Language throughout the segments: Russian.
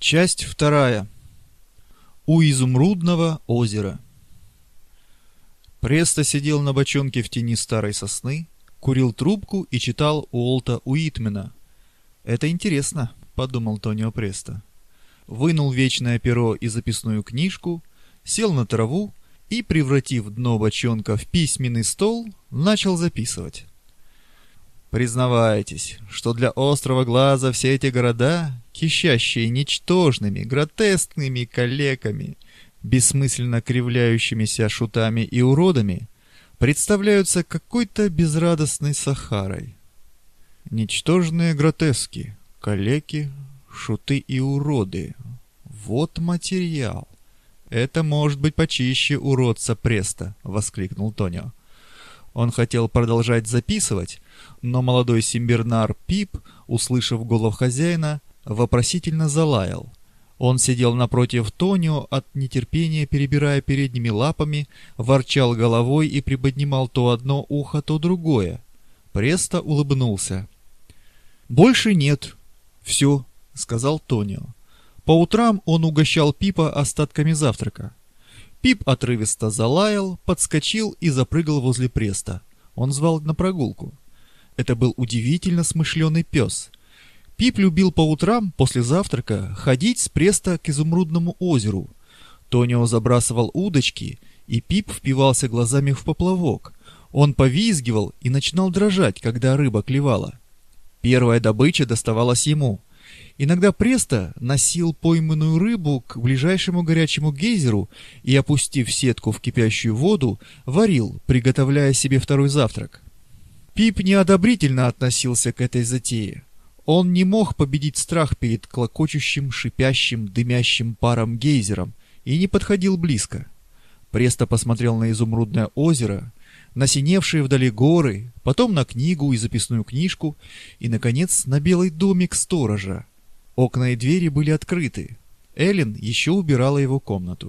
Часть вторая. У изумрудного озера. Престо сидел на бочонке в тени старой сосны, курил трубку и читал Уолта Уитмена. «Это интересно», — подумал Тонио Престо. Вынул вечное перо и записную книжку, сел на траву и, превратив дно бочонка в письменный стол, начал записывать. «Признавайтесь, что для острого глаза все эти города, кишащие ничтожными, гротескными калеками, бессмысленно кривляющимися шутами и уродами, представляются какой-то безрадостной Сахарой. Ничтожные гротески, калеки, шуты и уроды. Вот материал. Это может быть почище уродца Престо», — воскликнул Тонио. Он хотел продолжать записывать, но молодой симбирнар Пип, услышав голос хозяина, вопросительно залаял. Он сидел напротив Тонио, от нетерпения перебирая передними лапами, ворчал головой и приподнимал то одно ухо, то другое. Престо улыбнулся. «Больше нет. Все», — сказал Тонио. По утрам он угощал Пипа остатками завтрака. Пип отрывисто залаял, подскочил и запрыгал возле Престо. Он звал на прогулку. Это был удивительно смышленый пес. Пип любил по утрам, после завтрака, ходить с Престо к изумрудному озеру. Тонио забрасывал удочки, и Пип впивался глазами в поплавок. Он повизгивал и начинал дрожать, когда рыба клевала. Первая добыча доставалась ему. Иногда Престо носил пойманную рыбу к ближайшему горячему гейзеру и, опустив сетку в кипящую воду, варил, приготовляя себе второй завтрак. Пип неодобрительно относился к этой затее. Он не мог победить страх перед клокочущим, шипящим, дымящим паром гейзером и не подходил близко. Престо посмотрел на изумрудное озеро, на синевшие вдали горы, потом на книгу и записную книжку и, наконец, на белый домик сторожа. Окна и двери были открыты. Эллен еще убирала его комнату.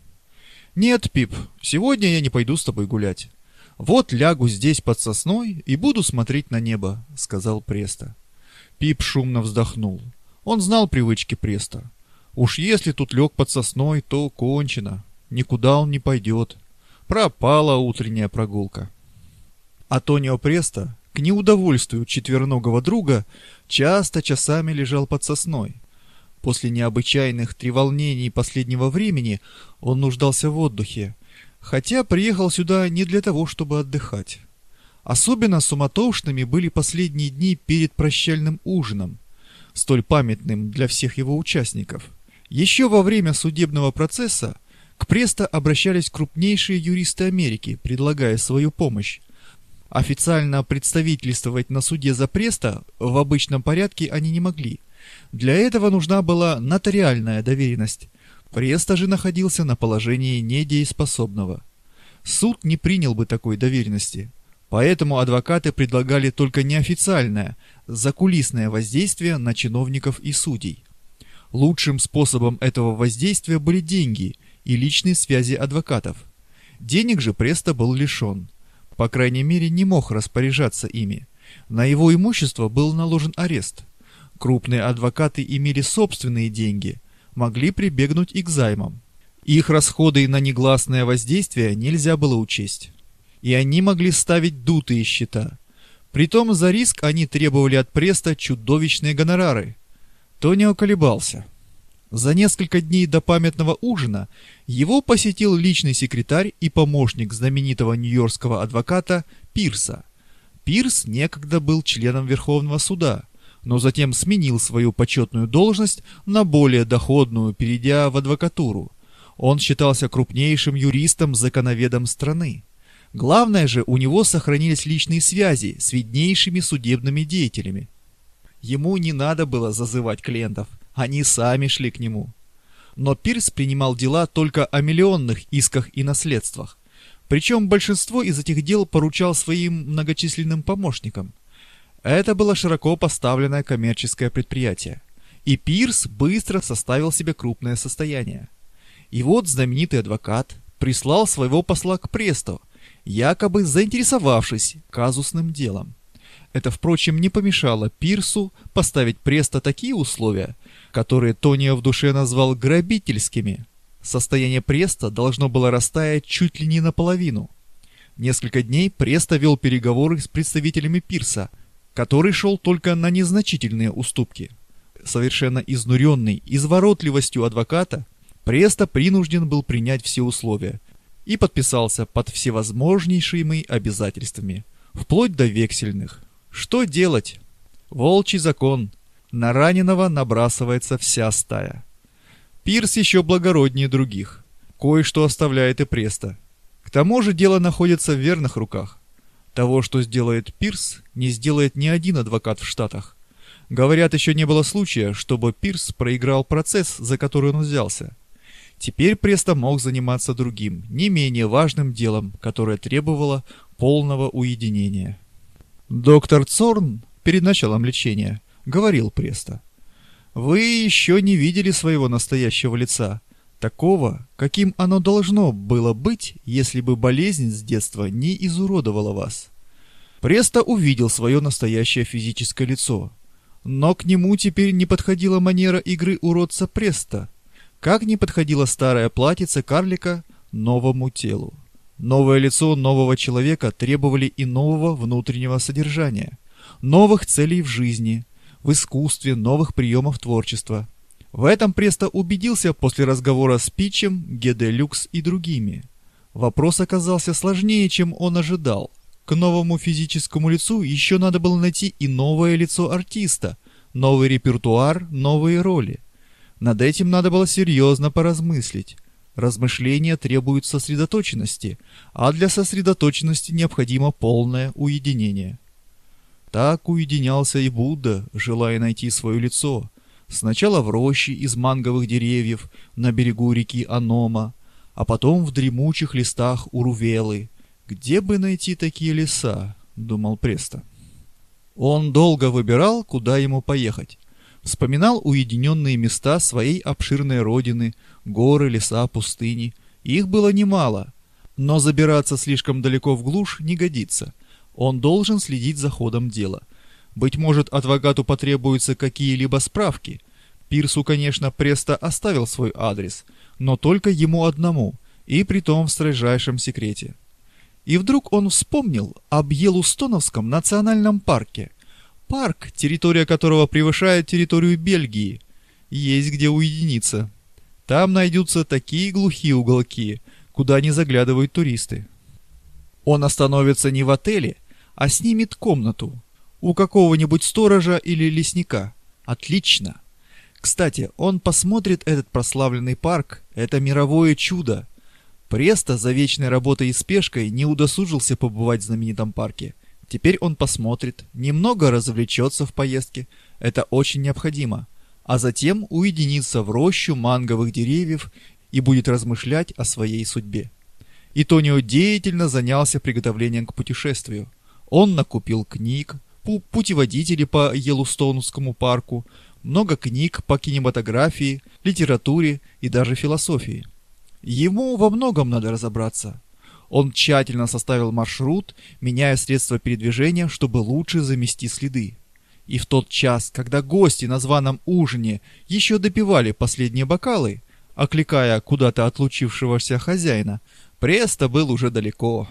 «Нет, Пип, сегодня я не пойду с тобой гулять. Вот лягу здесь под сосной и буду смотреть на небо», — сказал Престо. Пип шумно вздохнул. Он знал привычки Престо. Уж если тут лег под сосной, то кончено. Никуда он не пойдет. Пропала утренняя прогулка. А Тонио Престо, к неудовольствию четвероногого друга, часто часами лежал под сосной. После необычайных треволнений последнего времени он нуждался в отдыхе, хотя приехал сюда не для того, чтобы отдыхать. Особенно суматошными были последние дни перед прощальным ужином, столь памятным для всех его участников. Еще во время судебного процесса к Престо обращались крупнейшие юристы Америки, предлагая свою помощь. Официально представительствовать на суде за Престо в обычном порядке они не могли. Для этого нужна была нотариальная доверенность. Престо же находился на положении недееспособного. Суд не принял бы такой доверенности. Поэтому адвокаты предлагали только неофициальное, закулисное воздействие на чиновников и судей. Лучшим способом этого воздействия были деньги и личные связи адвокатов. Денег же Престо был лишен. По крайней мере, не мог распоряжаться ими. На его имущество был наложен арест. Крупные адвокаты имели собственные деньги, могли прибегнуть и к займам. Их расходы на негласное воздействие нельзя было учесть. И они могли ставить дутые счета. Притом за риск они требовали от Престо чудовищные гонорары. Тонио колебался. За несколько дней до памятного ужина его посетил личный секретарь и помощник знаменитого нью-йоркского адвоката Пирса. Пирс некогда был членом Верховного суда, но затем сменил свою почетную должность на более доходную, перейдя в адвокатуру. Он считался крупнейшим юристом-законоведом страны. Главное же, у него сохранились личные связи с виднейшими судебными деятелями. Ему не надо было зазывать клиентов, они сами шли к нему. Но Пирс принимал дела только о миллионных исках и наследствах. Причем большинство из этих дел поручал своим многочисленным помощникам. Это было широко поставленное коммерческое предприятие. И Пирс быстро составил себе крупное состояние. И вот знаменитый адвокат прислал своего посла к Престо, якобы заинтересовавшись казусным делом. Это, впрочем, не помешало Пирсу поставить Престо такие условия, которые Тонио в душе назвал грабительскими, состояние Преста должно было растаять чуть ли не наполовину. Несколько дней Престо вел переговоры с представителями Пирса, который шел только на незначительные уступки. Совершенно изнуренный изворотливостью адвоката, Престо принужден был принять все условия и подписался под всевозможнейшими обязательствами, вплоть до вексельных. Что делать? Волчий закон. На раненого набрасывается вся стая. Пирс еще благороднее других. Кое-что оставляет и Престо. К тому же дело находится в верных руках. Того, что сделает Пирс, не сделает ни один адвокат в Штатах. Говорят, еще не было случая, чтобы Пирс проиграл процесс, за который он взялся. Теперь Престо мог заниматься другим, не менее важным делом, которое требовало полного уединения. Доктор Цорн перед началом лечения говорил Престо: «Вы еще не видели своего настоящего лица, такого, каким оно должно было быть, если бы болезнь с детства не изуродовала вас». Престо увидел свое настоящее физическое лицо, но к нему теперь не подходила манера игры уродца Престо, как не подходило старое платьице карлика новому телу. Новое лицо нового человека требовали и нового внутреннего содержания, новых целей в жизни, в искусстве, новых приемов творчества. В этом Престо убедился после разговора с Питчем, Геде Люкс и другими. Вопрос оказался сложнее, чем он ожидал. К новому физическому лицу еще надо было найти и новое лицо артиста, новый репертуар, новые роли. Над этим надо было серьезно поразмыслить. Размышления требуют сосредоточенности, а для сосредоточенности необходимо полное уединение. Так уединялся и Будда, желая найти свое лицо. Сначала в роще из манговых деревьев на берегу реки Анома, а потом в дремучих листах Урувелы. «Где бы найти такие леса?» — думал Престо. Он долго выбирал, куда ему поехать. Вспоминал уединенные места своей обширной родины, горы, леса, пустыни. Их было немало, но забираться слишком далеко в глушь не годится. Он должен следить за ходом дела. Быть может, адвокату потребуются какие-либо справки. Пирсу, конечно, Престо оставил свой адрес, но только ему одному, и притом в строжайшем секрете. И вдруг он вспомнил об Йеллоустоновском национальном парке. Парк, территория которого превышает территорию Бельгии. Есть где уединиться. Там найдутся такие глухие уголки, куда не заглядывают туристы. Он остановится не в отеле, а снимет комнату у какого-нибудь сторожа или лесника. Отлично. Кстати, он посмотрит этот прославленный парк, это мировое чудо. Престо за вечной работой и спешкой не удосужился побывать в знаменитом парке. Теперь он посмотрит, немного развлечется в поездке, это очень необходимо, а затем уединится в рощу манговых деревьев и будет размышлять о своей судьбе. И Тонио деятельно занялся приготовлением к путешествию. Он накупил книг, путеводители по Йеллоустонскому парку, много книг по кинематографии, литературе и даже философии. Ему во многом надо разобраться. Он тщательно составил маршрут, меняя средства передвижения, чтобы лучше замести следы. И в тот час, когда гости на званом ужине еще допивали последние бокалы, окликая куда-то отлучившегося хозяина, Престо был уже далеко.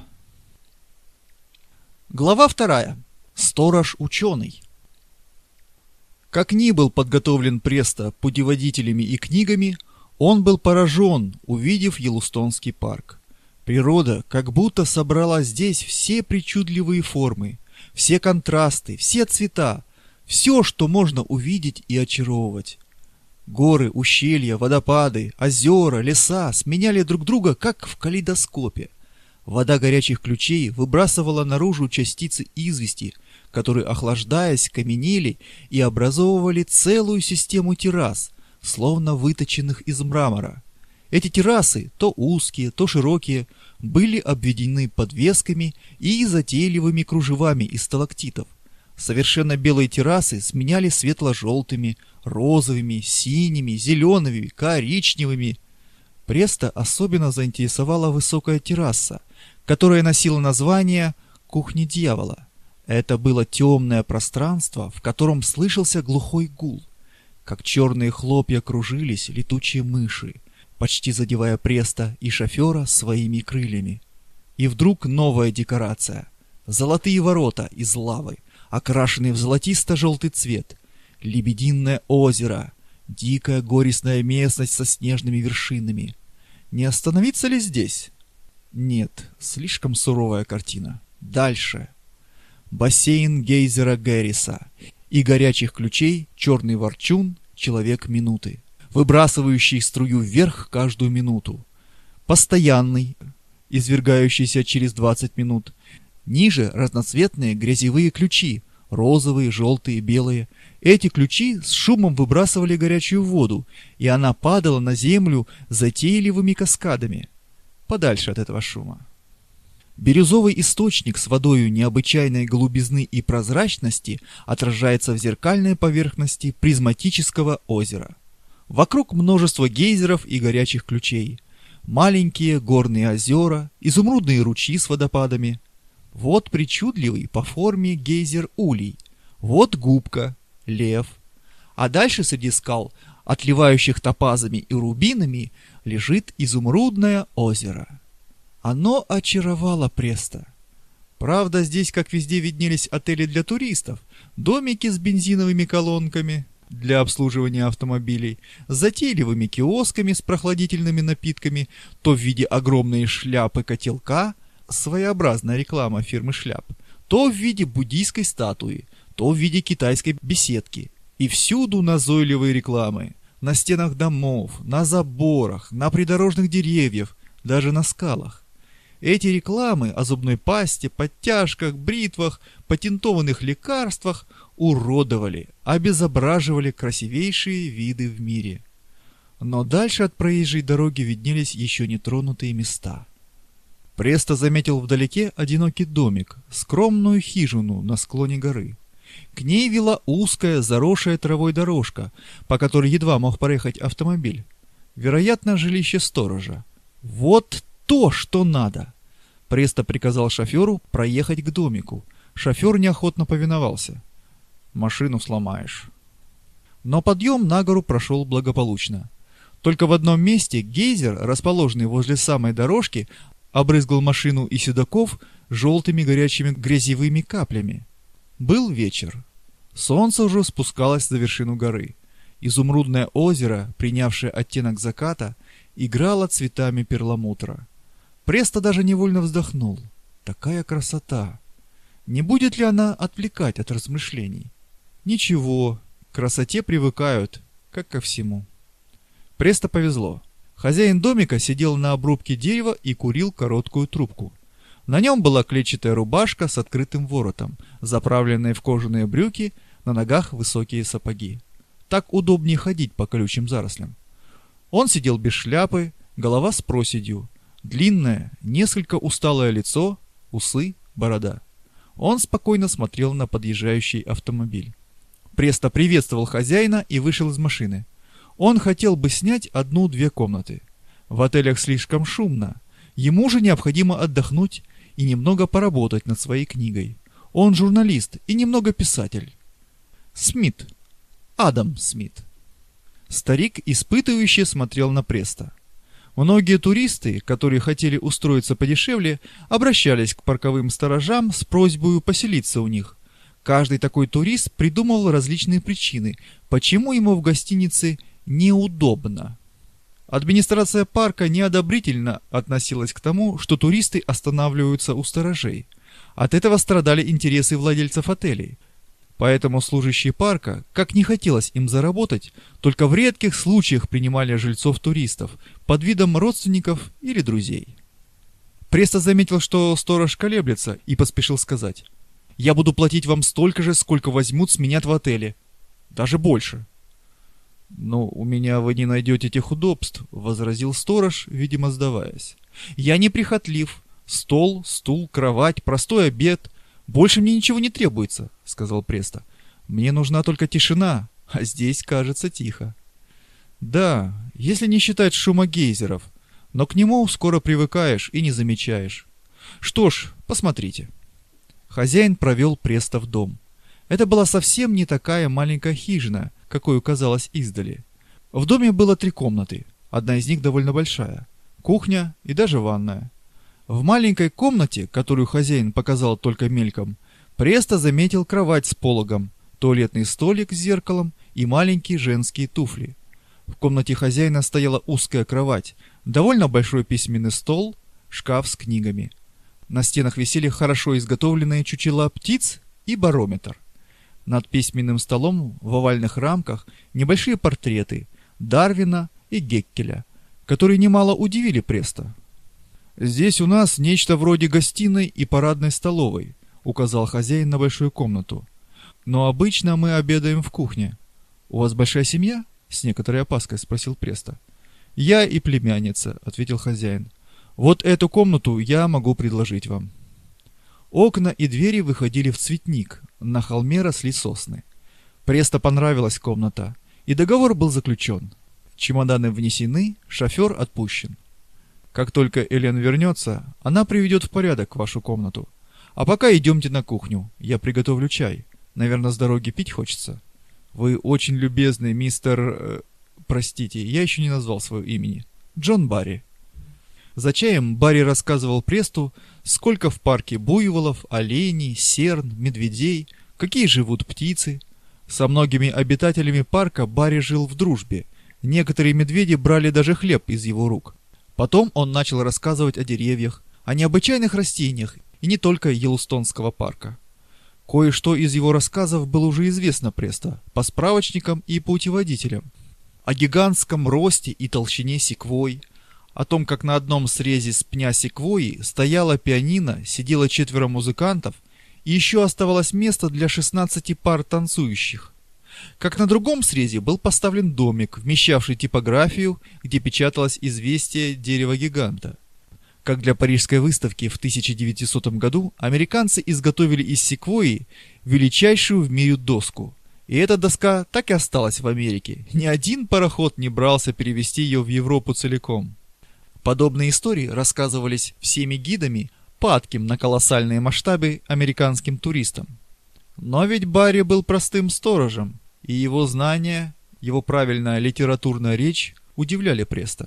Глава 2. Сторож-ученый. Как ни был подготовлен Престо путеводителями и книгами, он был поражен, увидев Йеллоустонский парк. Природа как будто собрала здесь все причудливые формы, все контрасты, все цвета, все, что можно увидеть и очаровывать. Горы, ущелья, водопады, озера, леса сменяли друг друга, как в калейдоскопе. Вода горячих ключей выбрасывала наружу частицы извести, которые, охлаждаясь, каменели и образовывали целую систему террас, словно выточенных из мрамора. Эти террасы, то узкие, то широкие, были обведены подвесками и затейливыми кружевами из сталактитов. Совершенно белые террасы сменяли светло-желтыми, розовыми, синими, зелеными, коричневыми. Престо особенно заинтересовала высокая терраса, которая носила название «Кухня дьявола». Это было темное пространство, в котором слышался глухой гул. как черные хлопья кружились летучие мыши, почти задевая Преста и шофера своими крыльями. И вдруг новая декорация. Золотые ворота из лавы, окрашенные в золотисто-желтый цвет. Лебединое озеро, дикая горестная местность со снежными вершинами. Не остановиться ли здесь? Нет, слишком суровая картина. Дальше. Бассейн гейзера Герриса и горячих ключей черный ворчун, человек минуты, выбрасывающий струю вверх каждую минуту. Постоянный, извергающийся через 20 минут. Ниже разноцветные грязевые ключи, розовые, желтые, белые. Эти ключи с шумом выбрасывали горячую воду, и она падала на землю затейливыми каскадами. Подальше от этого шума. Бирюзовый источник с водою необычайной голубизны и прозрачности отражается в зеркальной поверхности призматического озера. Вокруг множество гейзеров и горячих ключей. Маленькие горные озера, изумрудные ручьи с водопадами. Вот причудливый по форме гейзер Улей. Вот губка, лев. А дальше среди скал, отливающих топазами и рубинами, лежит изумрудное озеро. Оно очаровало Преста. Правда, здесь, как везде, виднелись отели для туристов, домики с бензиновыми колонками для обслуживания автомобилей, с затейливыми киосками с прохладительными напитками, то в виде огромной шляпы-котелка, своеобразная реклама фирмы шляп, то в виде буддийской статуи, то в виде китайской беседки. И всюду назойливые рекламы. На стенах домов, на заборах, на придорожных деревьях, даже на скалах. Эти рекламы о зубной пасте, подтяжках, бритвах, патентованных лекарствах уродовали, обезображивали красивейшие виды в мире. Но дальше от проезжей дороги виднелись еще нетронутые места. Престо заметил вдалеке одинокий домик, скромную хижину на склоне горы. К ней вела узкая, заросшая травой дорожка, по которой едва мог проехать автомобиль. Вероятно, жилище сторожа. Вот то, что надо! Престо приказал шоферу проехать к домику. Шофер неохотно повиновался. Машину сломаешь. Но подъем на гору прошел благополучно. Только в одном месте гейзер, расположенный возле самой дорожки, обрызгал машину и седаков желтыми горячими грязевыми каплями. Был вечер. Солнце уже спускалось за вершину горы. Изумрудное озеро, принявшее оттенок заката, играло цветами перламутра. Престо даже невольно вздохнул. Такая красота! Не будет ли она отвлекать от размышлений? Ничего, к красоте привыкают, как ко всему. Престо повезло. Хозяин домика сидел на обрубке дерева и курил короткую трубку. На нем была клетчатая рубашка с открытым воротом, заправленная в кожаные брюки, на ногах высокие сапоги. Так удобнее ходить по колючим зарослям. Он сидел без шляпы, голова с проседью, длинное, несколько усталое лицо, усы, борода. Он спокойно смотрел на подъезжающий автомобиль. Престо приветствовал хозяина и вышел из машины. Он хотел бы снять 1-2 комнаты. В отелях слишком шумно. Ему же необходимо отдохнуть и немного поработать над своей книгой. Он журналист и немного писатель. Смит. Адам Смит. Старик испытывающе смотрел на Престо. Многие туристы, которые хотели устроиться подешевле, обращались к парковым сторожам с просьбой поселиться у них. Каждый такой турист придумывал различные причины, почему ему в гостинице неудобно. Администрация парка неодобрительно относилась к тому, что туристы останавливаются у сторожей. От этого страдали интересы владельцев отелей. Поэтому служащие парка, как не хотелось им заработать, только в редких случаях принимали жильцов-туристов под видом родственников или друзей. Престо заметил, что сторож колеблется, и поспешил сказать: «Я буду платить вам столько же, сколько возьмут с меня в отеле. Даже больше». «Ну, у меня вы не найдете тех удобств», — возразил сторож, видимо, сдаваясь. «Я неприхотлив. Стол, стул, кровать, простой обед. Больше мне ничего не требуется», — сказал Престо. «Мне нужна только тишина, а здесь, кажется, тихо». «Да, если не считать шума гейзеров, но к нему скоро привыкаешь и не замечаешь. Что ж, посмотрите». Хозяин провел Престо в дом. Это была совсем не такая маленькая хижина, какой казалась издали. В доме было 3 комнаты, одна из них довольно большая, кухня и даже ванная. В маленькой комнате, которую хозяин показал только мельком, Престо заметил кровать с пологом, туалетный столик с зеркалом и маленькие женские туфли. В комнате хозяина стояла узкая кровать, довольно большой письменный стол, шкаф с книгами. На стенах висели хорошо изготовленные чучела птиц и барометр. Над письменным столом в овальных рамках небольшие портреты Дарвина и Геккеля, которые немало удивили Престо. «Здесь у нас нечто вроде гостиной и парадной столовой», — указал хозяин на большую комнату. «Но обычно мы обедаем в кухне». «У вас большая семья?» — с некоторой опаской спросил Престо. «Я и племянница», — ответил хозяин. «Вот эту комнату я могу предложить вам». Окна и двери выходили в цветник, на холме росли сосны. Престо понравилась комната, и договор был заключен. Чемоданы внесены, шофер отпущен. Как только Элен вернется, она приведет в порядок вашу комнату. А пока идемте на кухню, я приготовлю чай. Наверное, с дороги пить хочется. Вы очень любезный, мистер... Простите, я еще не назвал своего имени. Джон Барри. За чаем Барри рассказывал Престу, сколько в парке буйволов, оленей, серн, медведей, какие живут птицы. Со многими обитателями парка Барри жил в дружбе. Некоторые медведи брали даже хлеб из его рук. Потом он начал рассказывать о деревьях, о необычайных растениях и не только Йеллоустонского парка. Кое-что из его рассказов было уже известно Престо по справочникам и путеводителям. О гигантском росте и толщине секвой, о том, как на одном срезе с пня секвойи стояла пианино, сидело 4 музыкантов и еще оставалось место для 16 пар танцующих. Как на другом срезе был поставлен домик, вмещавший типографию, где печаталось известие дерева-гиганта. Как для парижской выставки в 1900 году американцы изготовили из секвойи величайшую в мире доску. И эта доска так и осталась в Америке. Ни один пароход не брался перевезти ее в Европу целиком. Подобные истории рассказывались всеми гидами, падким на колоссальные масштабы американским туристам. Но ведь Барри был простым сторожем, и его знания, его правильная литературная речь удивляли Престо.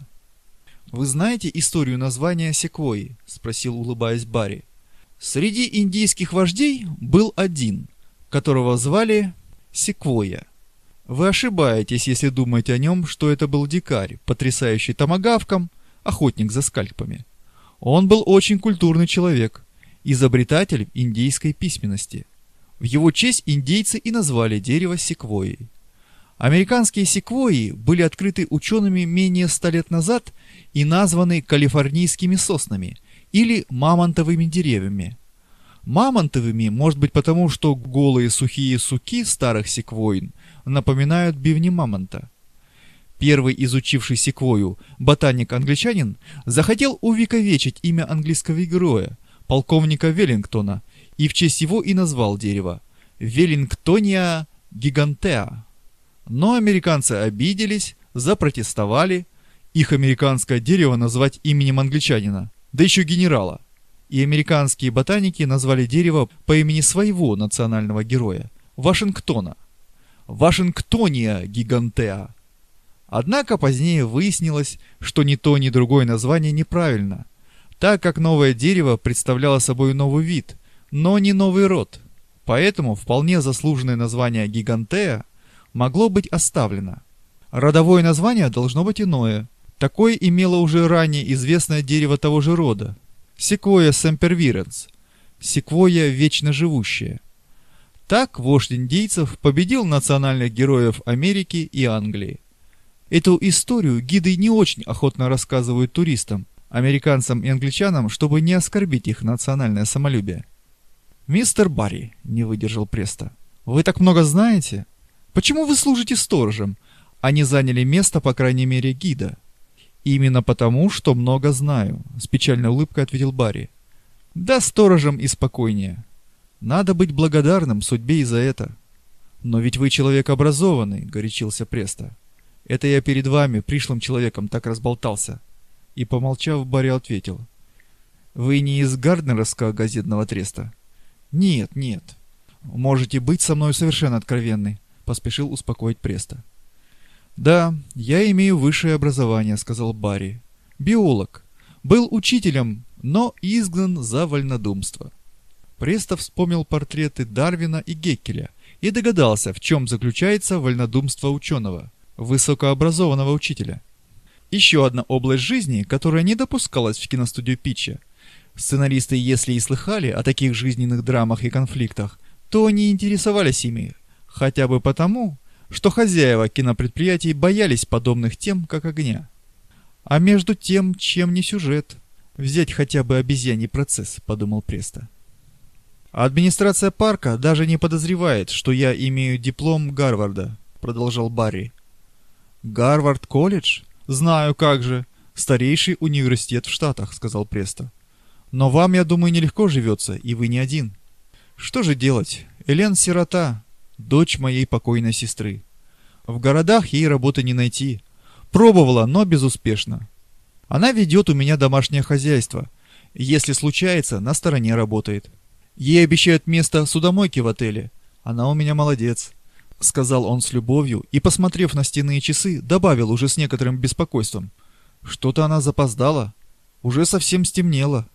«Вы знаете историю названия секвойи?» — спросил, улыбаясь, Барри. «Среди индийских вождей был один, которого звали Секвойя. Вы ошибаетесь, если думаете о нем, что это был дикарь, потрясающий томагавком, охотник за скальпами. Он был очень культурный человек, изобретатель индейской письменности. В его честь индейцы и назвали дерево секвойей. Американские секвойи были открыты учеными менее 100 лет назад и названы калифорнийскими соснами или мамонтовыми деревьями. Мамонтовыми, может быть, потому, что голые сухие суки старых секвойн напоминают бивни мамонта. Первый изучивший секвойю ботаник-англичанин захотел увековечить имя английского героя, полковника Веллингтона, и в честь его и назвал дерево Веллингтония гигантеа. Но американцы обиделись, запротестовали. Их американское дерево назвать именем англичанина, да еще генерала. И американские ботаники назвали дерево по имени своего национального героя – Вашингтона. Вашингтония гигантеа. Однако позднее выяснилось, что ни то, ни другое название неправильно, так как новое дерево представляло собой новый вид, но не новый род. Поэтому вполне заслуженное название гигантеа могло быть оставлено. Родовое название должно быть иное. Такое имело уже ранее известное дерево того же рода – Sequoia sempervirens, секвойя вечно живущая. Так вождь индейцев победил национальных героев Америки и Англии. Эту историю гиды не очень охотно рассказывают туристам, американцам и англичанам, чтобы не оскорбить их национальное самолюбие. «Мистер Барри», — не выдержал Престо, — «вы так много знаете? Почему вы служите сторожем, а не заняли место, по крайней мере, гида?» «Именно потому, что много знаю», — с печальной улыбкой ответил Барри. «Да сторожем и спокойнее. Надо быть благодарным судьбе и за это». «Но ведь вы человек образованный», — горячился Престо. «Это я перед вами, пришлым человеком, так разболтался». И, помолчав, Барри ответил. «Вы не из Гарднеровского газетного треста?» «Нет, нет. Можете быть со мной совершенно откровенны, поспешил успокоить Преста. Да, я имею высшее образование, сказал Барри. Биолог. Был учителем, но изгнан за вольнодумство. Преста вспомнил портреты Дарвина и Геккеля и догадался, в чем заключается вольнодумство ученого, высокообразованного учителя. Еще одна область жизни, которая не допускалась в киностудию Питча. Сценаристы, если и слыхали о таких жизненных драмах и конфликтах, то не интересовались ими, хотя бы потому, что хозяева кинопредприятий боялись подобных тем, как огня. А между тем, чем не сюжет? Взять хотя бы обезьяний процесс, подумал Преста. Администрация парка даже не подозревает, что я имею диплом Гарварда, продолжал Барри. Гарвард-колледж? Знаю, как же. Старейший университет в Штатах, сказал Преста. Но вам, я думаю, нелегко живется, и вы не один. Что же делать? Элен сирота, дочь моей покойной сестры. В городах ей работы не найти. Пробовала, но безуспешно. Она ведет у меня домашнее хозяйство. Если случается, на стороне работает. Ей обещают место судомойки в отеле. Она у меня молодец, сказал он с любовью и, посмотрев на стенные часы, добавил уже с некоторым беспокойством. Что-то она запоздала. Уже совсем стемнело.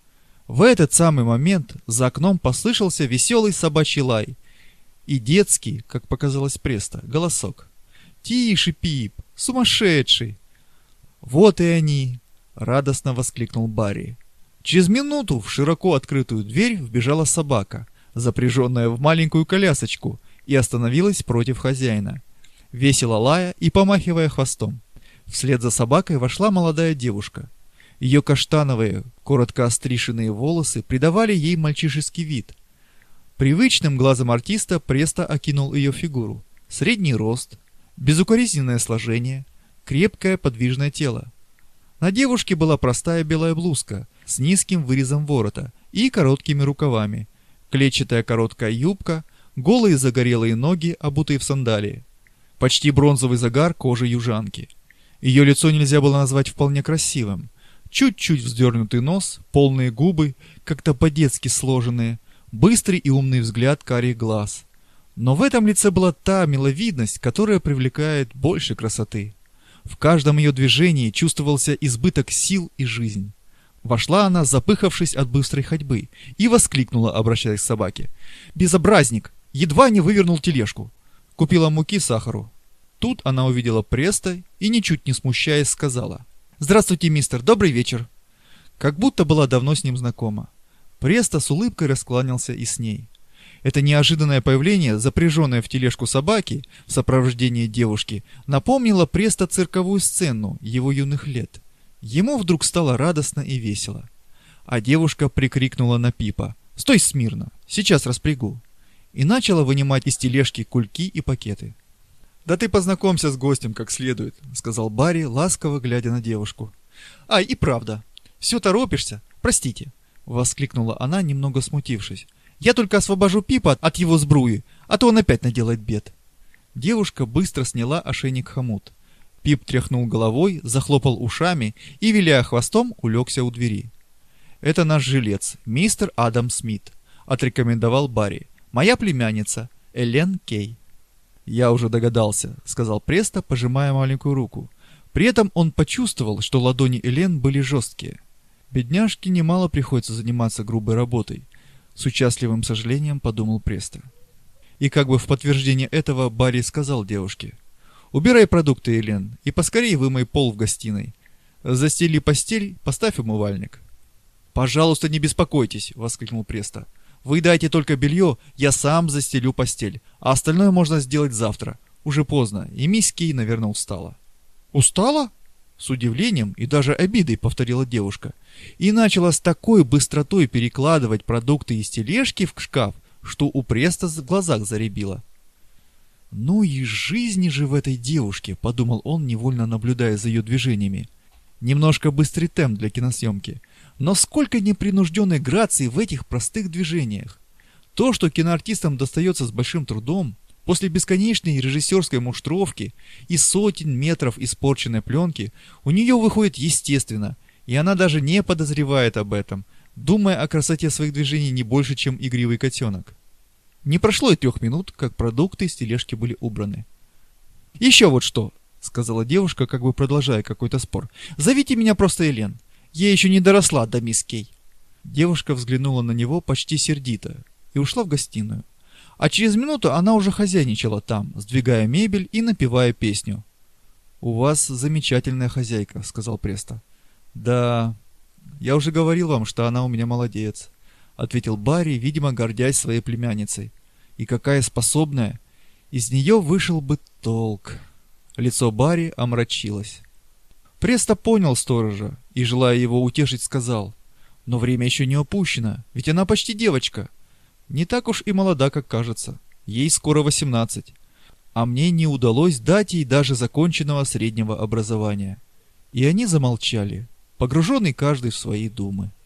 В этот самый момент за окном послышался веселый собачий лай и детский, как показалось Преста, голосок. «Тише, Пип! Сумасшедший!» «Вот и они!» — радостно воскликнул Барри. Через минуту в широко открытую дверь вбежала собака, запряженная в маленькую колясочку, и остановилась против хозяина, весело лая и помахивая хвостом. Вслед за собакой вошла молодая девушка. Ее каштановые, коротко остриженные волосы придавали ей мальчишеский вид. Привычным глазом артиста Преста окинул ее фигуру. Средний рост, безукоризненное сложение, крепкое подвижное тело. На девушке была простая белая блузка с низким вырезом ворота и короткими рукавами, клетчатая короткая юбка, голые загорелые ноги, обутые в сандалии. Почти бронзовый загар кожи южанки. Ее лицо нельзя было назвать вполне красивым. Чуть-чуть вздернутый нос, полные губы, как-то по-детски сложенные, быстрый и умный взгляд карих глаз. Но в этом лице была та миловидность, которая привлекает больше красоты. В каждом ее движении чувствовался избыток сил и жизнь. Вошла она, запыхавшись от быстрой ходьбы, и воскликнула, обращаясь к собаке. «Безобразник! Едва не вывернул тележку! Купила муки, сахару». Тут она увидела Преста и, ничуть не смущаясь, сказала: «Здравствуйте, мистер, добрый вечер». Как будто была давно с ним знакома. Преста с улыбкой раскланялся и с ней. Это неожиданное появление, запряженное в тележку собаки в сопровождении девушки, напомнило Преста цирковую сцену его юных лет. Ему вдруг стало радостно и весело. А девушка прикрикнула на Пипа: «Стой смирно, сейчас распрягу!» и начала вынимать из тележки кульки и пакеты. «Да ты познакомься с гостем как следует», — сказал Барри, ласково глядя на девушку. «Ай, и правда, все торопишься? Простите», — воскликнула она, немного смутившись. «Я только освобожу Пипа от его сбруи, а то он опять наделает бед». Девушка быстро сняла ошейник-хомут. Пип тряхнул головой, захлопал ушами и, виляя хвостом, улегся у двери. «Это наш жилец, мистер Адам Смит», — отрекомендовал Барри. «Моя племянница, Элен Кей». «Я уже догадался», — сказал Преста, пожимая маленькую руку. При этом он почувствовал, что ладони Элен были жесткие. Бедняжке немало приходится заниматься грубой работой. С участливым сожалением подумал Преста. И как бы в подтверждение этого Барри сказал девушке: «Убирай продукты, Элен, и поскорее вымой пол в гостиной. Застели постель, поставь умывальник». «Пожалуйста, не беспокойтесь», — воскликнул Преста. «Вы дайте только белье, я сам застелю постель, а остальное можно сделать завтра. Уже поздно, и мисс Кей, наверное, устала». «Устала?» — с удивлением и даже обидой повторила девушка. И начала с такой быстротой перекладывать продукты из тележки в шкаф, что у Преста в глазах зарябило. «Ну и жизни же в этой девушке», — подумал он, невольно наблюдая за ее движениями. Немножко быстрый темп для киносъемки, но сколько непринужденной грации в этих простых движениях. То, что киноартистам достается с большим трудом, после бесконечной режиссерской муштровки и сотен метров испорченной пленки, у нее выходит естественно, и она даже не подозревает об этом, думая о красоте своих движений не больше, чем игривый котенок. Не прошло и 3 минут, как продукты из тележки были убраны. «Еще вот что», — сказала девушка, как бы продолжая какой-то спор. «Зовите меня просто Элен. Я еще не доросла до мисс Кей». Девушка взглянула на него почти сердито и ушла в гостиную. А через минуту она уже хозяйничала там, сдвигая мебель и напевая песню. «У вас замечательная хозяйка», — сказал Престо. «Да, я уже говорил вам, что она у меня молодец», — ответил Барри, видимо, гордясь своей племянницей. «И какая способная! Из нее вышел бы толк». Лицо Барри омрачилось. Престо понял сторожа и, желая его утешить, сказал: «Но время еще не упущено, ведь она почти девочка. Не так уж и молода, как кажется. Ей скоро 18. А мне не удалось дать ей даже законченного среднего образования». И они замолчали, погруженный каждый в свои думы.